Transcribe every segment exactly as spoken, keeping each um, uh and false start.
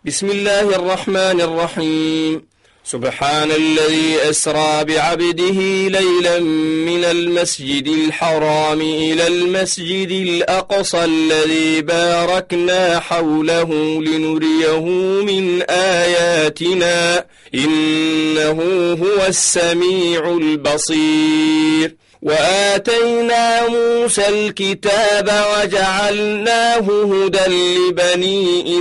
بسم الله الرحمن الرحيم. سبحان الذي أسرى بعبده ليلا من المسجد الحرام إلى المسجد الأقصى الذي باركنا حوله لنريه من آياتنا إنه هو السميع البصير. وآتينا موسى الكتاب وجعلناه هدى لبني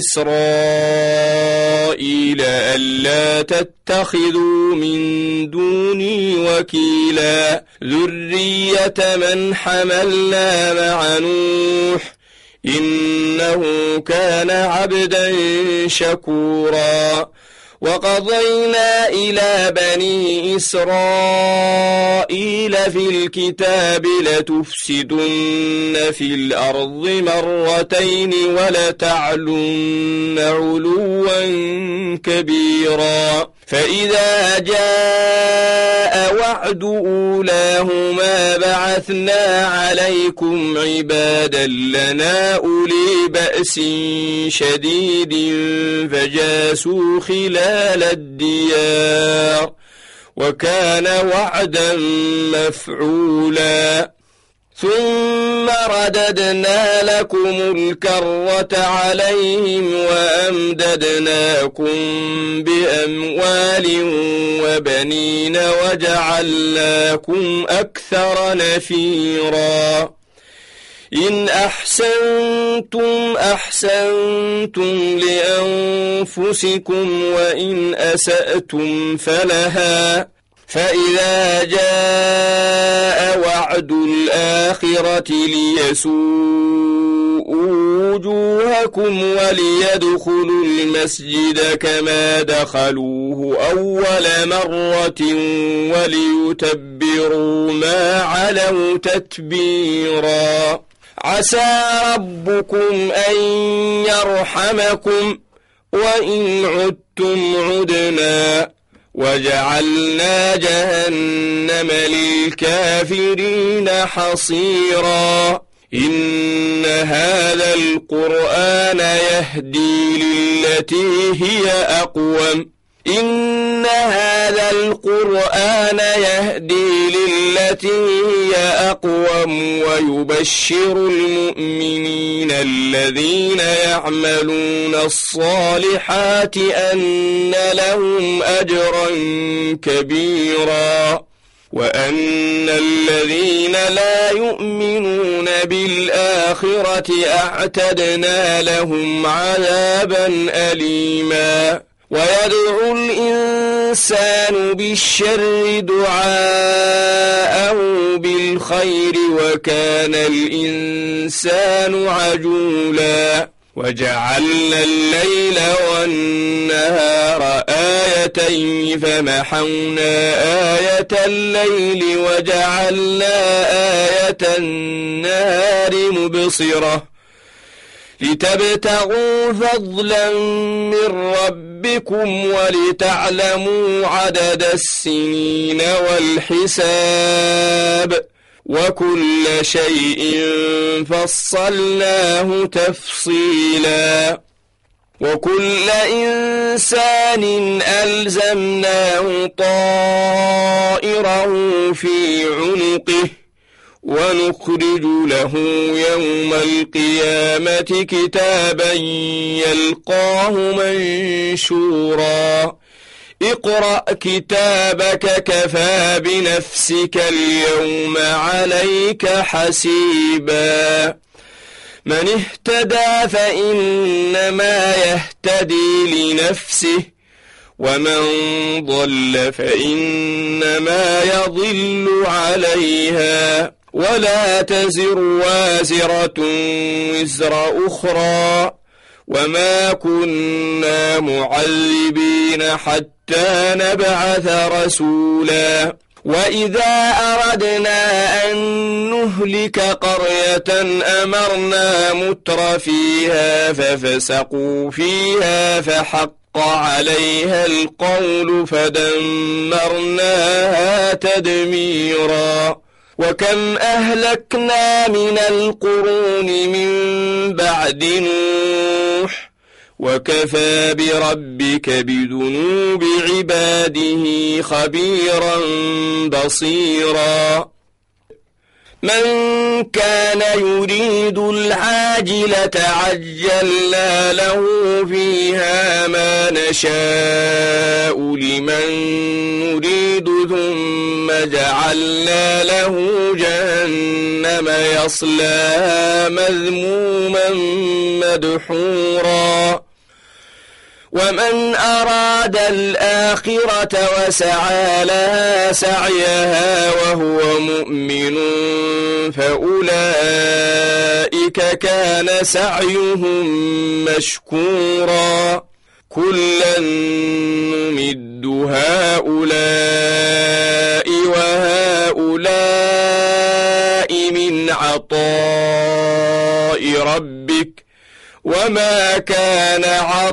إسرائيل ألا تتخذوا من دوني وكيلا ذرية من حملنا مع نوح إنه كان عبدا شكورا. وقضينا إلى بني إسرائيل في الكتاب لتفسدن في الأرض مرتين ولتعلن علوا كبيرا. فإذا جاء وعد أولاهما بعثنا عليكم عبادا لنا أولي بأس شديد فجاسوا خلال الديار وكان وعدا مفعولا. ثم رددنا لكم الكرة عليهم وأمددناكم بأموال وبنين وجعلناكم أكثر نفيرا. إن أحسنتم أحسنتم لأنفسكم وإن أسأتم فلها. فإذا جاء وعد الآخرة ليسوءوا وجوهكم وليدخلوا المسجد كما دخلوه أول مرة وليتبروا ما علوا تتبيرا. عسى ربكم أن يرحمكم وإن عدتم عدنا وجعلنا جهنم للكافرين حصيرا. إن هذا القرآن يهدي للتي هي أقوم إن هذا القرآن يهدي للتي هي أقوم ويبشر المؤمنين الذين يعملون الصالحات أن لهم أجرا كبيرا وأن الذين لا يؤمنون بالآخرة أعتدنا لهم عذابا أليما. ويدعو الإنسان بالشر دعاءه بالخير وكان الإنسان عجولا. وجعلنا الليل والنهار آيتين فمحونا آية الليل وجعلنا آية النهار مبصرة لتبتغوا فضلا من ربكم ولتعلموا عدد السنين والحساب وكل شيء فصلناه تفصيلا. وكل إنسان ألزمناه طائره في عنقه ونخرج له يوم القيامة كتابا يلقاه منشورا. اقرأ كتابك كفى بنفسك اليوم عليك حسيبا. من اهتدى فإنما يهتدي لنفسه ومن ضل فإنما يضل عليها ولا تزر وازرة وزر أخرى وما كنا معذبين حتى نبعث رسولا. وإذا أردنا أن نهلك قرية أمرنا متر فيها ففسقوا فيها فحق عليها القول فدمرناها تدميرا. وكم أهلكنا من القرون من بعد نوح وكفى بربك بذنوب عباده خبيرا بصيرا من كان يريد العاجلة عجلنا له فيها ما نشاء لمن نريد ثم جعلنا له جهنم يصلاها مذموما مدحورا ومن أراد الآخرة وسعى لها سعيها وهو مؤمن فأولئك كان سعيهم مشكورا كلا نمد هؤلاء وهؤلاء من عطاء ربك وما كان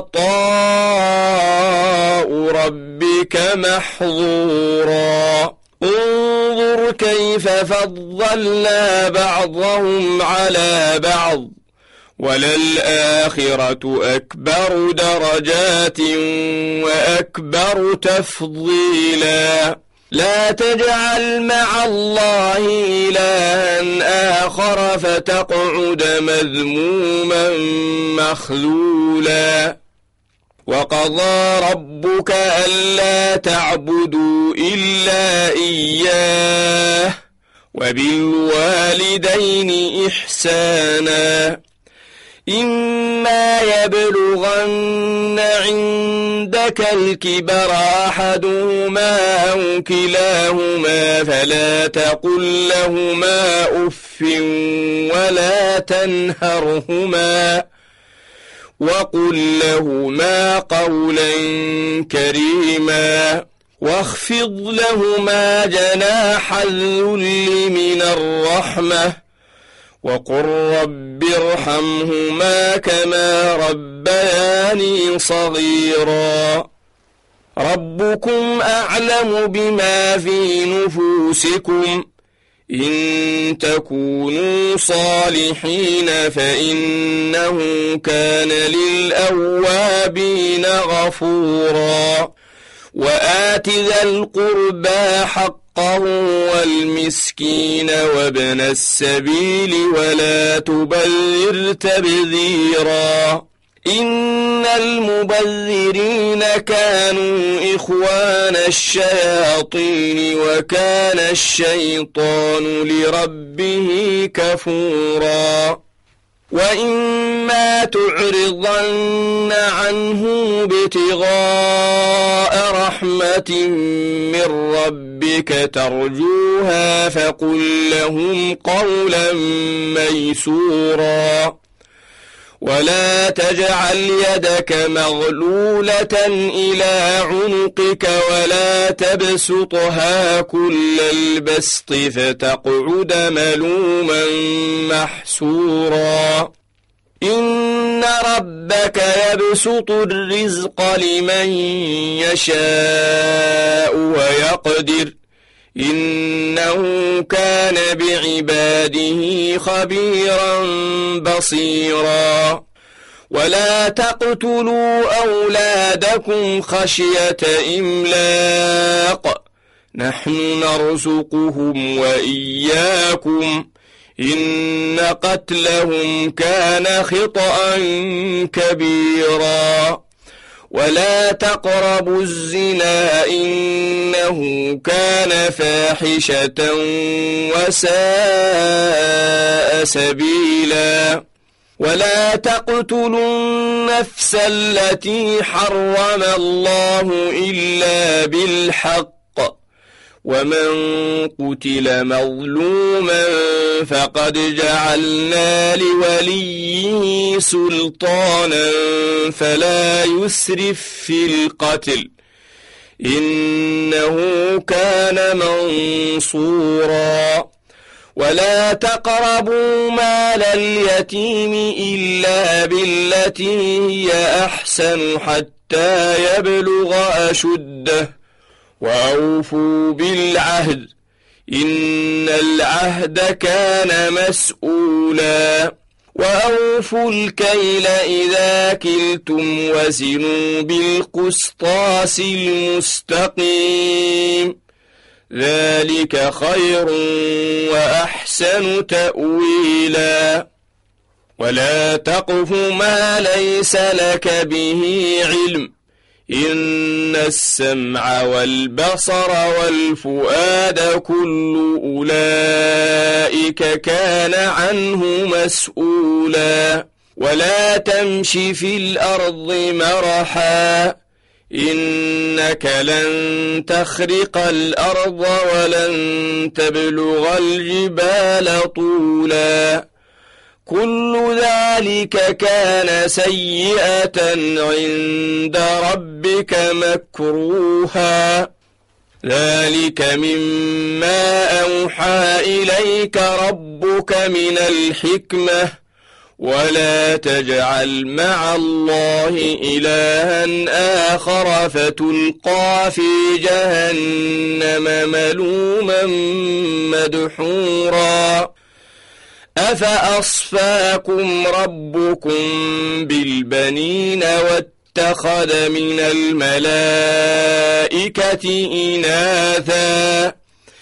عطاء ربك محظورا انظر كيف فضلنا بعضهم على بعض وللآخرة أكبر درجات وأكبر تفضيلا لا تجعل مع الله إلها آخر فتقعد مذموما مخذولا وقضى ربك ألا تعبدوا إلا إياه وبالوالدين إحسانا إما يبلغن عندك الكبر أحدهما أو كلاهما فلا تقل لهما أف ولا تنهرهما وقل لهما قولا كريما واخفض لهما جناح الذل من الرحمة وقل رب ارحمهما كما ربياني صغيرا ربكم أعلم بما في نفوسكم إن تكونوا صالحين فإنه كان للأوابين غفورا وآت ذا القربى حقه والمسكين وابن السبيل ولا تبذر تبذيرا إن المبذرين كانوا إخوان الشياطين وكان الشيطان لربه كفورا وإما تعرضن عنه ابتغاء رحمة من ربك ترجوها فقل لهم قولا ميسورا ولا تجعل يدك مغلولة إلى عنقك ولا تبسطها كل البسط فتقعد ملوما محسورا إن ربك يبسط الرزق لمن يشاء ويقدر إنه كان بعباده خبيرا بصيرا ولا تقتلوا أولادكم خشية إملاق نحن نرزقهم وإياكم إن قتلهم كان خطأ كبيرا ولا تقربوا الزنا إنه كان فاحشة وساء سبيلا ولا تقتلوا النفس التي حرم الله إلا بالحق ومن قتل مظلوما فقد جعلنا لوليه سلطانا فلا يسرف في القتل إنه كان منصورا ولا تقربوا مال اليتيم إلا بالتي هي أحسن حتى يبلغ أشده وأوفوا وأوفوا الكيل إذا كلتم وزنوا بالقسطاس المستقيم ذلك خير وأحسن تأويلا ولا تقف ما ليس لك به علم إن السمع والبصر والفؤاد كل أولئك كان عنه مسؤولا ولا تمش في الأرض مرحا إنك لن تخرق الأرض ولن تبلغ الجبال طولا كل ذلك كان سيئة عند ربك مكروها ذلك مما أوحى إليك ربك من الحكمة ولا تجعل مع الله إلها آخر فتلقى في جهنم ملوما مدحورا أفأصفاكم ربكم بالبنين واتخذ من الملائكة إناثا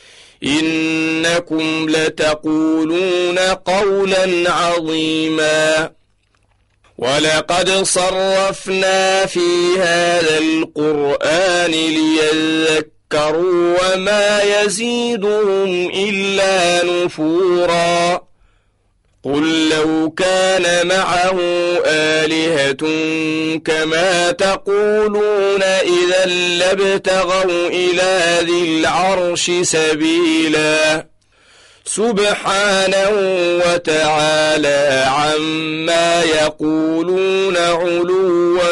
إنكم لتقولون قولا عظيما ولقد صرفنا في هذا القرآن ليذكروا وما يزيدهم إلا نفورا قل لو كان معه آلهة كما تقولون إذا لابتغوا إلى ذي العرش سبيلا سبحانه وتعالى عما يقولون علوا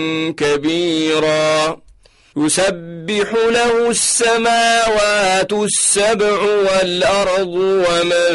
كبيرا يسبح له السماوات السبع والأرض ومن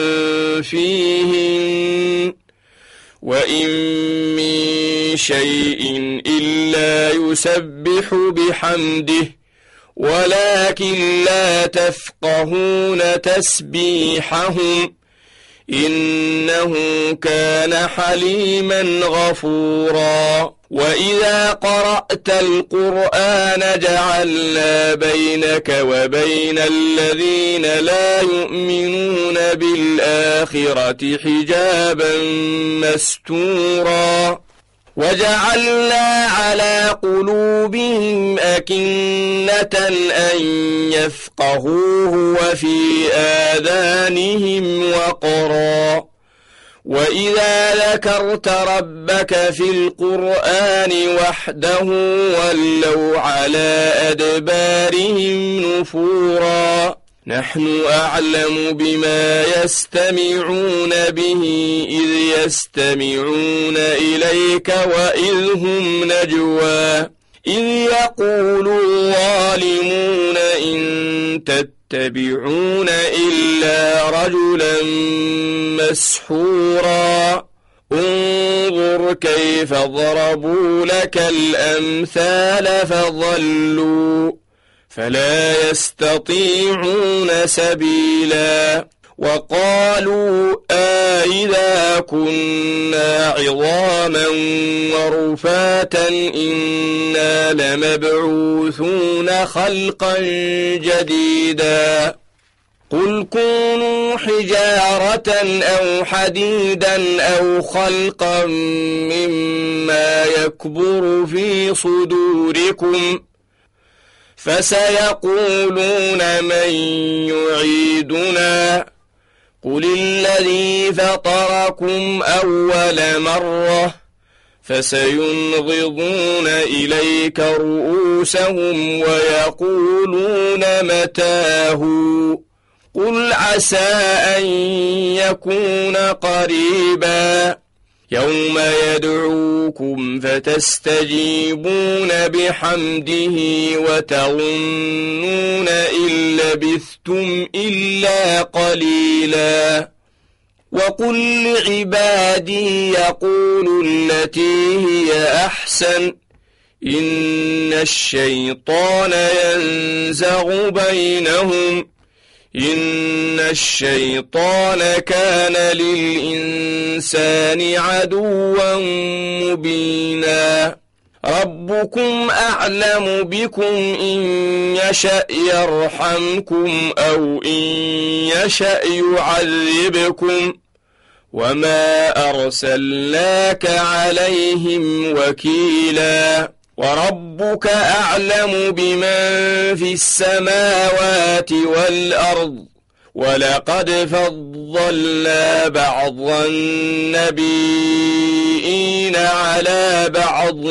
فيهن وإن من شيء إلا يسبح بحمده ولكن لا تفقهون تسبيحهم إنه كان حليما غفورا وإذا قرأت القرآن جعلنا بينك وبين الذين لا يؤمنون بالآخرة حجابا مستورا وجعلنا على قلوبهم أكنة أن يفقهوه وفي آذانهم وقرا وإذا ذكرت ربك في القرآن وحده ولوا على أدبارهم نفورا نحن أعلم بما يستمعون به إذ يستمعون إليك وإذ هم نجوى إذ يقول الظالمون إن تتبعون إلا رجلا مسحورا انظر كيف ضربوا لك الأمثال فضلوا فلا يستطيعون سبيلا وقالوا أإذا كنا عظاما ورفاتا إنا لمبعوثون خلقا جديدا قل كونوا حجارة أو حديدا أو خلقا مما يكبر في صدوركم فسيقولون من يعيدنا قل الذي فطركم أول مرة فسينغضون إليك رؤوسهم ويقولون متاه قل عسى أن يكون قريبا يوم يدعوكم فتستجيبون بحمده وتظنون إن لبثتم إلا قليلا وقل لعبادي يقولوا التي هي أحسن إن الشيطان ينزغ بينهم إن الشيطان كان للإنسان عدوا مبينا ربكم أعلم بكم إن يشأ يرحمكم أو إن يشأ يعذبكم وما أرسلناك عليهم وكيلا وربك أعلم بمن في السماوات والأرض ولقد فضلنا بعض النبيين على بعض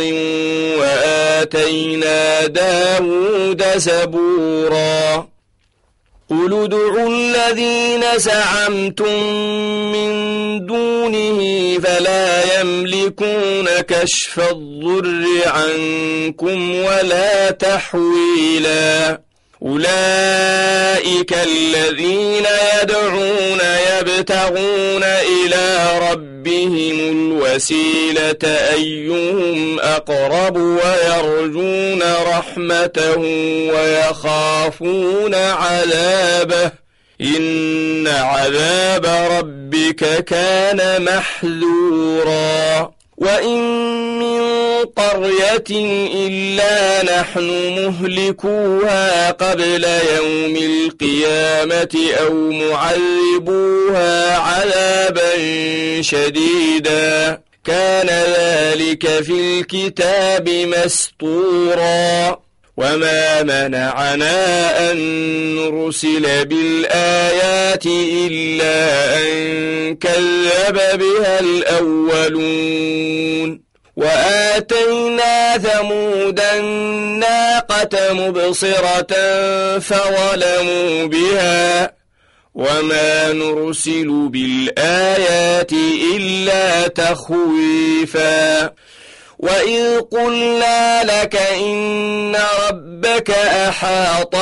وآتينا داود زبورا قل ادعوا الذين زعمتم من دونه فلا يملكون كشف الضر عنكم ولا تحويلا أولئك الذين يدعون يبتغون إلى ربهم الوسيلة أيهم أقرب ويرجون رحمته ويخافون عذابه إن عذاب ربك كان محذورا وإن من قرية إلا نحن مهلكوها قبل يوم القيامة أو معذبوها عذابا شديدا كان ذلك في الكتاب مسطورا وما منعنا أن نرسل بالآيات إلا أن كذب بها الأولون وآتينا ثمود الناقة مبصرة فظلموا بها وما نرسل بالآيات إلا تخويفا وإذ قلنا لك إن ربك أحاط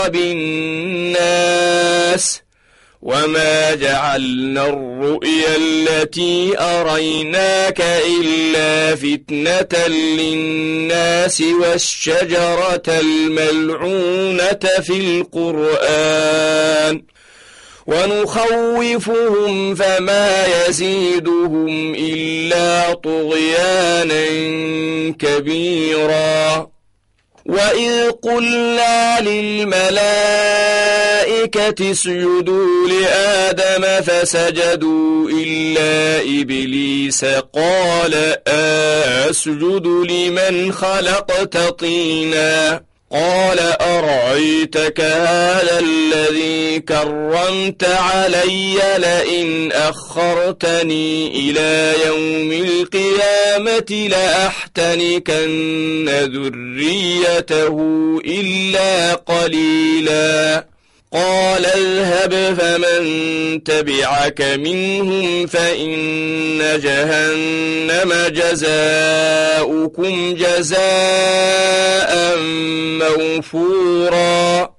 بالناس وما جعلنا الرؤيا التي أريناك إلا فتنة للناس والشجرة الملعونة في القرآن ونخوفهم فما يزيدهم إلا طغيانا كبيرا وإذ قلنا للملائكة اسجدوا لآدم فسجدوا إلا إبليس قال أسجد لمن خلقت طينا قال أرأيتك هذا الذي كرمت علي لئن أخرتني إلى يوم القيامة لأحتنكن ذريته إلا قليلا قال اذهب فمن تبعك منهم فإن جهنم جزاؤكم جزاء موفورا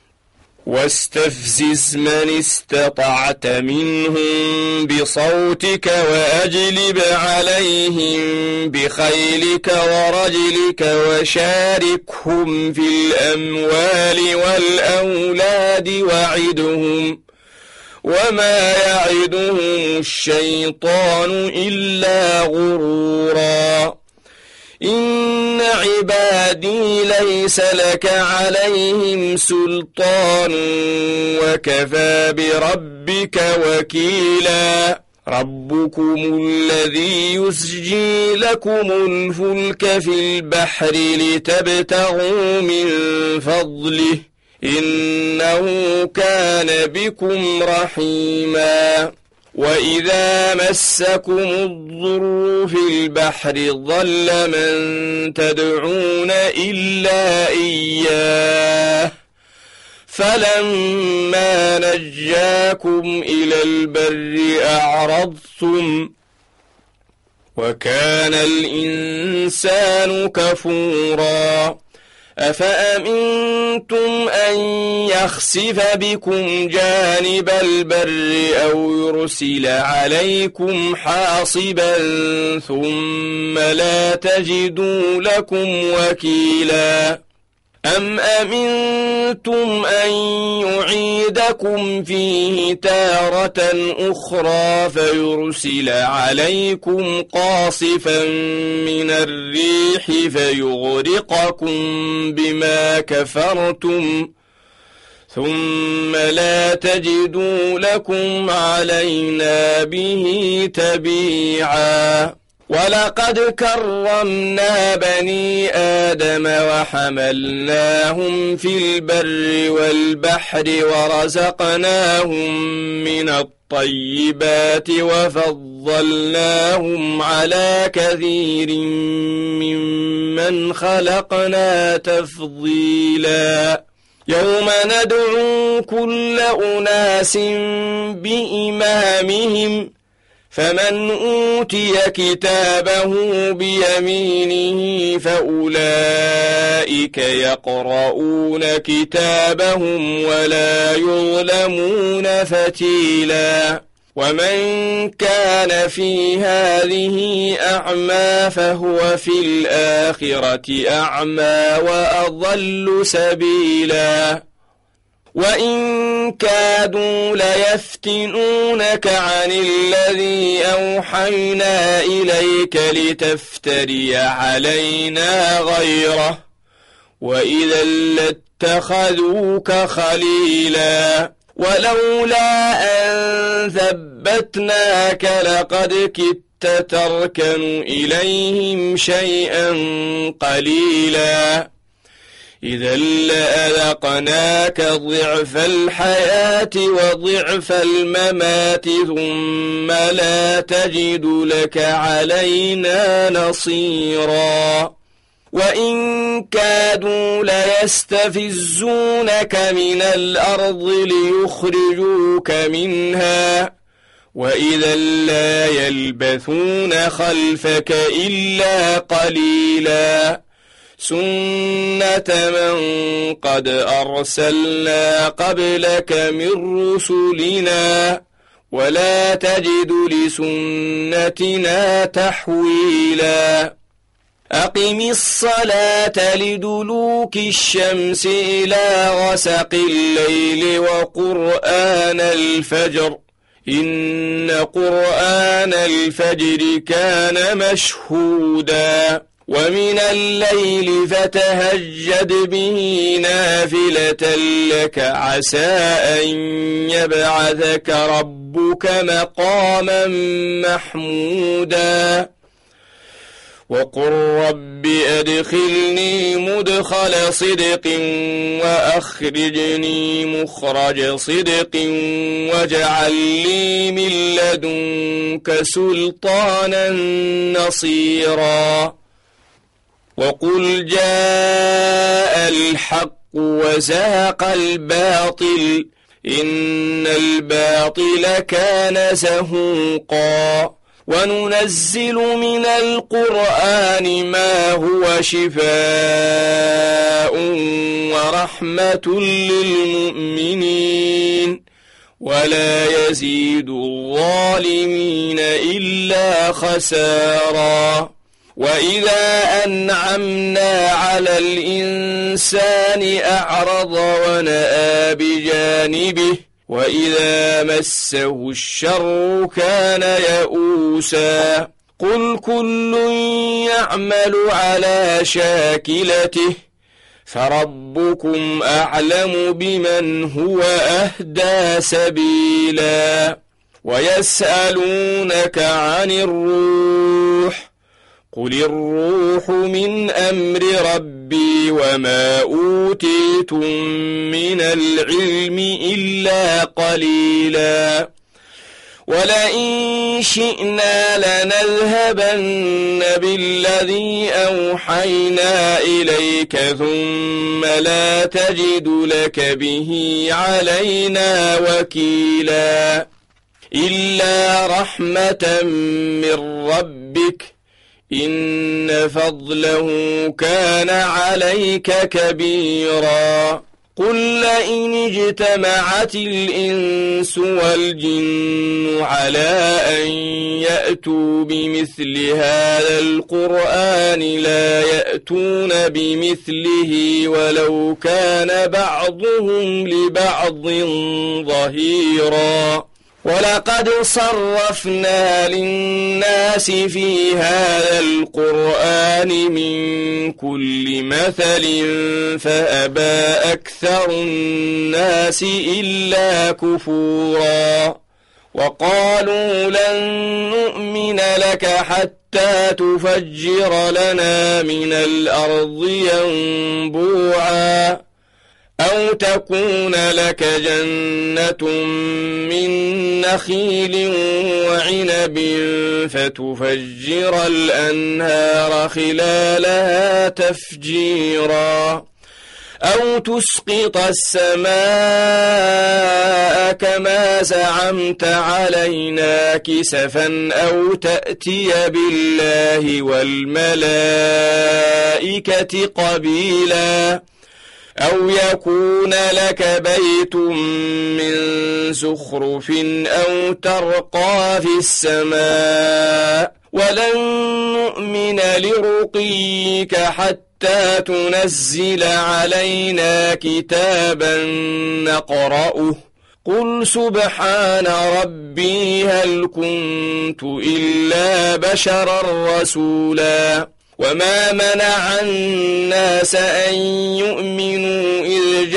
واستفزز من استطعت منهم بصوتك وأجلب عليهم بخيلك ورجلك وشاركهم في الأموال والأولاد وعدهم وما يعدهم الشيطان إلا غرورا إن عبادي ليس لك عليهم سلطان وكفى بربك وكيلا ربكم الذي يسجي لكم الفلك في البحر لتبتغوا من فضله إنه كان بكم رحيما وإذا مسكم الضر في البحر ضل من تدعون إلا إياه فلما نجاكم إلى البر أعرضتم وكان الإنسان كفورا أفأمنتم أن يخسف بكم جانب البر أو يرسل عليكم حاصبا ثم لا تجدوا لكم وكيلا أم أمنتم أن يعيدكم فيه تارة أخرى فيرسل عليكم قاصفا من الريح فيغرقكم بما كفرتم ثم لا تجدوا لكم علينا به تبيعا ولقد كرمنا بني آدم وحملناهم في البر والبحر ورزقناهم من الطيبات وفضلناهم على كثير ممن خلقنا تفضيلا يوم ندعو كل أناس بإمامهم فمن أوتي كتابه بيمينه فأولئك يقرؤون كتابهم ولا يظلمون فتيلا ومن كان في هذه أعمى فهو في الآخرة أعمى وأضل سبيلا وإن كادوا ليفتنونك عن الذي أوحينا إليك لتفتري علينا غيره وإذا لاتخذوك خليلا ولولا أن ثبتناك لقد كدت تركن إليهم شيئا قليلا إذا لأذقناك ضعف الحياة وضعف الممات ثم لا تجد لك علينا نصيرا وإن كادوا ليستفزونك من الأرض ليخرجوك منها وإذا لا يلبثون خلفك إلا قليلا سنة من قد أرسلنا قبلك من رسلنا ولا تجد لسنتنا تحويلا أقم الصلاة لدلوك الشمس إلى غسق الليل وقرآن الفجر إن قرآن الفجر كان مشهودا ومن الليل فتهجد به نافلة لك عسى أن يبعثك ربك مقاما محمودا وقل رب أدخلني مدخل صدق وأخرجني مخرج صدق واجعل لي من لدنك سلطانا نصيرا وقل جاء الحق وزهق الباطل إن الباطل كان زهوقا وننزل من القرآن ما هو شفاء ورحمة للمؤمنين ولا يزيد الظالمين إلا خسارا وإذا أنعمنا على الإنسان أعرض ونأى بجانبه وإذا مسه الشر كان يئوسا قل كل يعمل على شاكلته فربكم أعلم بمن هو أهدى سبيلا ويسألونك عن الروح قل الروح من أمر ربي وما أوتيتم من العلم إلا قليلا ولئن شئنا لنذهبن بالذي أوحينا إليك ثم لا تجد لك به علينا وكيلا إلا رحمة من ربك إن فضله كان عليك كبيرا قل لئن اجتمعت الإنس والجن على أن يأتوا بمثل هذا القرآن لا يأتون بمثله ولو كان بعضهم لبعض ظهيرا ولقد صرفنا للناس في هذا القرآن من كل مثل فأبى أكثر الناس إلا كفورا وقالوا لن نؤمن لك حتى تفجر لنا من الأرض ينبوعا أو تكون لك جنة من نخيل وعنب فتفجر الأنهار خلالها تفجيرا أو تسقط السماء كما زعمت علينا كسفا أو تأتي بالله والملائكة قبيلا أو يكون لك بيت من زخرف أو ترقى في السماء ولن نؤمن لرقيك حتى تنزل علينا كتابا نقرأه قل سبحان ربي هل كنت إلا بشرا رسولا وما منع الناس أن يؤمنوا إذ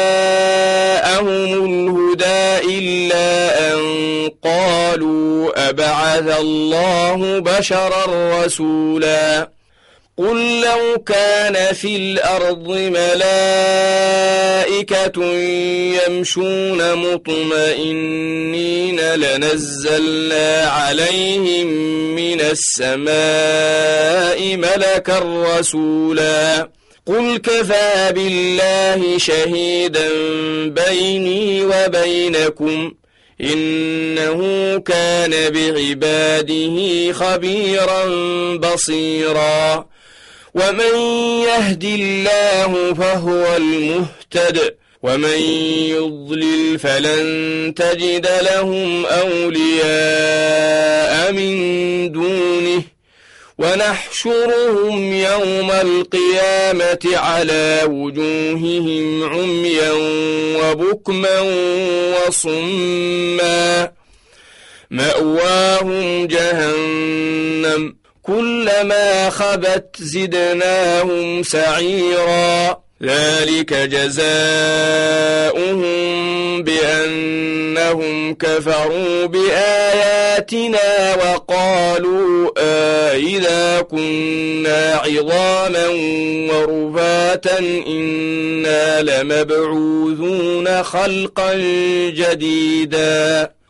جاءهم الهدى إلا أن قالوا أبعث الله بشرا رسولا قل لو كان في الأرض ملائكة يمشون مطمئنين لنزلنا عليهم من السماء ملكا رسولا قل كفى بالله شهيدا بيني وبينكم إنه كان بعباده خبيرا بصيرا ومن يهد الله فهو المهتد ومن يضلل فلن تجد لهم أولياء من دونه ونحشرهم يوم القيامة على وجوههم عميا وبكما وصما مأواهم جهنم كلما خبت زدناهم سعيرا ذلك جزاؤهم بأنهم كفروا بآياتنا وقالوا أإذا كنا عظاما ورفاتا إنا لمبعوثون خلقا جديدا